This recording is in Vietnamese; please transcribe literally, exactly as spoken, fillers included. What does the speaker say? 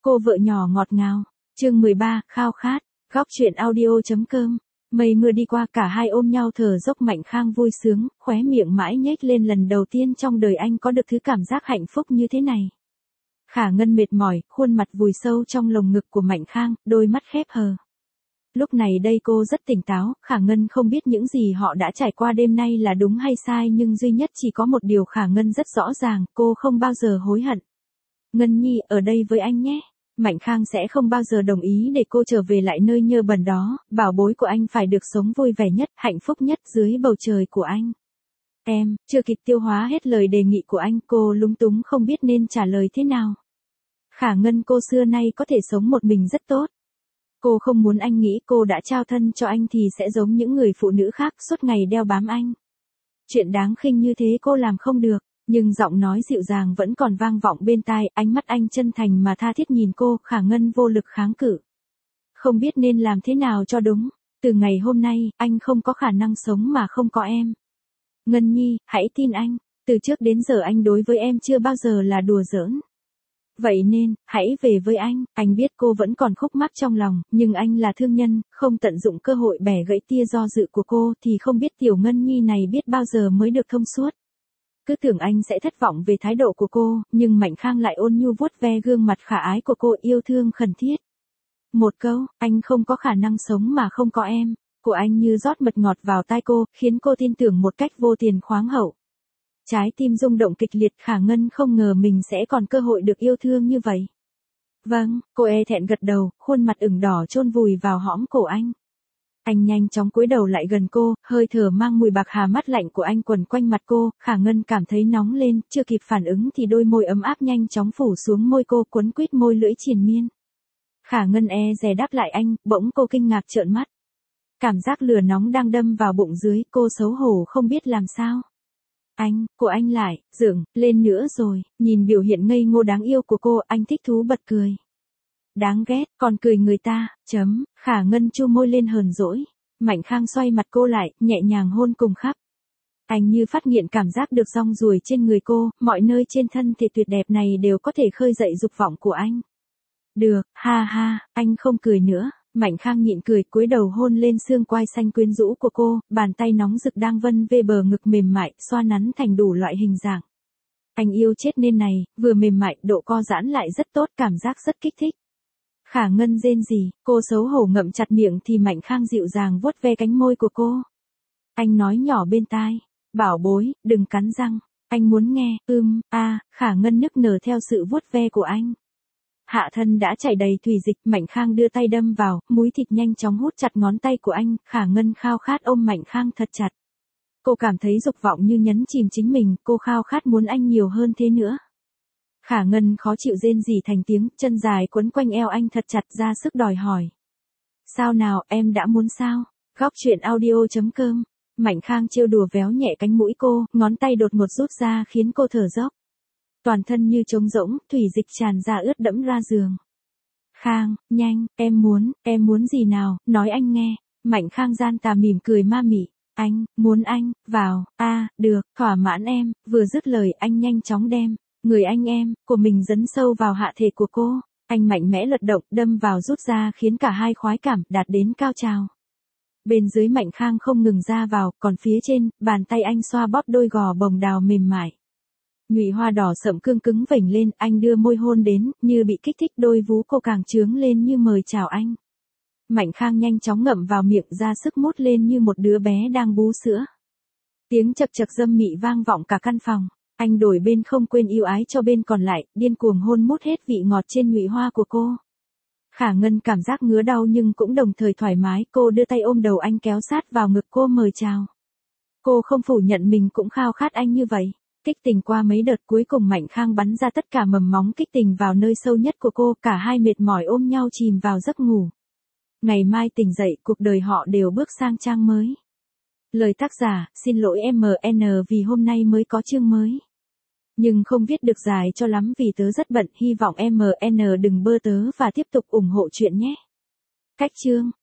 Cô vợ nhỏ ngọt ngào. Chương mười ba, khao khát. Góc truyện audio.com. Mây mưa đi qua, cả hai ôm nhau thở dốc. Mạnh Khang vui sướng, khóe miệng mãi nhếch lên, lần đầu tiên trong đời anh có được thứ cảm giác hạnh phúc như thế này. Khả Ngân mệt mỏi, khuôn mặt vùi sâu trong lồng ngực của Mạnh Khang, đôi mắt khép hờ. Lúc này đây cô rất tỉnh táo. Khả Ngân không biết những gì họ đã trải qua đêm nay là đúng hay sai, nhưng duy nhất chỉ có một điều Khả Ngân rất rõ ràng, cô không bao giờ hối hận. Ngân Nhi, ở đây với anh nhé. Mạnh Khang sẽ không bao giờ đồng ý để cô trở về lại nơi nhơ bẩn đó, bảo bối của anh phải được sống vui vẻ nhất, hạnh phúc nhất dưới bầu trời của anh. Em, chưa kịp tiêu hóa hết lời đề nghị của anh, cô lúng túng không biết nên trả lời thế nào. Khả Ngân, cô xưa nay có thể sống một mình rất tốt. Cô không muốn anh nghĩ cô đã trao thân cho anh thì sẽ giống những người phụ nữ khác, suốt ngày đeo bám anh. Chuyện đáng khinh như thế cô làm không được. Nhưng giọng nói dịu dàng vẫn còn vang vọng bên tai, ánh mắt anh chân thành mà tha thiết nhìn cô. Khả Ngân vô lực kháng cự. Không biết nên làm thế nào cho đúng. Từ ngày hôm nay, anh không có khả năng sống mà không có em. Ngân Nhi, hãy tin anh. Từ trước đến giờ anh đối với em chưa bao giờ là đùa giỡn. Vậy nên, hãy về với anh. Anh biết cô vẫn còn khúc mắc trong lòng, nhưng anh là thương nhân, không tận dụng cơ hội bẻ gãy tia do dự của cô thì không biết tiểu Ngân Nhi này biết bao giờ mới được thông suốt. Cứ tưởng anh sẽ thất vọng về thái độ của cô, nhưng Mạnh Khang lại ôn nhu vuốt ve gương mặt khả ái của cô, yêu thương khẩn thiết. Một câu, anh không có khả năng sống mà không có em, của anh như rót mật ngọt vào tai cô, khiến cô tin tưởng một cách vô tiền khoáng hậu. Trái tim rung động kịch liệt. Khả Ngân không ngờ mình sẽ còn cơ hội được yêu thương như vậy. Vâng, cô e thẹn gật đầu, khuôn mặt ửng đỏ chôn vùi vào hõm cổ anh. Anh nhanh chóng cúi đầu lại gần cô, hơi thở mang mùi bạc hà mát lạnh của anh quần quanh mặt cô. Khả Ngân cảm thấy nóng lên, chưa kịp phản ứng thì đôi môi ấm áp nhanh chóng phủ xuống môi cô, quấn quýt môi lưỡi triền miên. Khả Ngân e dè đáp lại anh, bỗng cô kinh ngạc trợn mắt. Cảm giác lửa nóng đang đâm vào bụng dưới, cô xấu hổ không biết làm sao. Anh, của anh lại, dựng lên nữa rồi. Nhìn biểu hiện ngây ngô đáng yêu của cô, anh thích thú bật cười. Đáng ghét, còn cười người ta, chấm. Khả Ngân chu môi lên hờn dỗi. Mạnh Khang xoay mặt cô lại, nhẹ nhàng hôn cùng khắp. Anh như phát nghiện cảm giác được rong ruổi trên người cô, mọi nơi trên thân thể tuyệt đẹp này đều có thể khơi dậy dục vọng của anh. Được, ha ha, anh không cười nữa. Mạnh Khang nhịn cười, cúi đầu hôn lên xương quai xanh quyến rũ của cô, bàn tay nóng rực đang vân vê bờ ngực mềm mại, xoa nắn thành đủ loại hình dạng. Anh yêu chết nên này, vừa mềm mại, độ co giãn lại rất tốt, cảm giác rất kích thích. Khả Ngân rên rỉ, cô xấu hổ ngậm chặt miệng thì Mạnh Khang dịu dàng vuốt ve cánh môi của cô. Anh nói nhỏ bên tai, bảo bối, đừng cắn răng, anh muốn nghe. Ưm, a, à, Khả Ngân nức nở theo sự vuốt ve của anh. Hạ thân đã chảy đầy thủy dịch, Mạnh Khang đưa tay đâm vào, múi thịt nhanh chóng hút chặt ngón tay của anh. Khả Ngân khao khát ôm Mạnh Khang thật chặt. Cô cảm thấy dục vọng như nhấn chìm chính mình, cô khao khát muốn anh nhiều hơn thế nữa. Khả Ngân khó chịu rên rỉ thành tiếng, chân dài quấn quanh eo anh thật chặt, ra sức đòi hỏi. Sao nào, em đã muốn sao? Góc truyện audio.com. Mạnh Khang trêu đùa véo nhẹ cánh mũi cô, ngón tay đột ngột rút ra khiến cô thở dốc. Toàn thân như trống rỗng, thủy dịch tràn ra ướt đẫm ra giường. Khang, nhanh, em muốn, em muốn gì nào, nói anh nghe. Mạnh Khang gian tà mỉm cười ma mị. Anh, muốn anh, vào, a, à, được, thỏa mãn em. Vừa dứt lời anh nhanh chóng đem người anh em, của mình dấn sâu vào hạ thể của cô. Anh mạnh mẽ lật động, đâm vào rút ra khiến cả hai khoái cảm, đạt đến cao trào. Bên dưới Mạnh Khang không ngừng ra vào, còn phía trên, bàn tay anh xoa bóp đôi gò bồng đào mềm mại. Nhụy hoa đỏ sậm cương cứng vểnh lên, anh đưa môi hôn đến, như bị kích thích đôi vú cô càng trướng lên như mời chào anh. Mạnh Khang nhanh chóng ngậm vào miệng, ra sức mút lên như một đứa bé đang bú sữa. Tiếng chật chật dâm mị vang vọng cả căn phòng. Anh đổi bên không quên yêu ái cho bên còn lại, điên cuồng hôn mút hết vị ngọt trên nhụy hoa của cô. Khả Ngân cảm giác ngứa đau nhưng cũng đồng thời thoải mái, cô đưa tay ôm đầu anh kéo sát vào ngực cô mời chào. Cô không phủ nhận mình cũng khao khát anh như vậy. Kích tình qua mấy đợt cuối cùng Mạnh Khang bắn ra tất cả mầm móng kích tình vào nơi sâu nhất của cô, cả hai mệt mỏi ôm nhau chìm vào giấc ngủ. Ngày mai tỉnh dậy, cuộc đời họ đều bước sang trang mới. Lời tác giả, xin lỗi em en vì hôm nay mới có chương mới. Nhưng không viết được dài cho lắm vì tớ rất bận, hy vọng em en đừng bơ tớ và tiếp tục ủng hộ chuyện nhé. Cách chương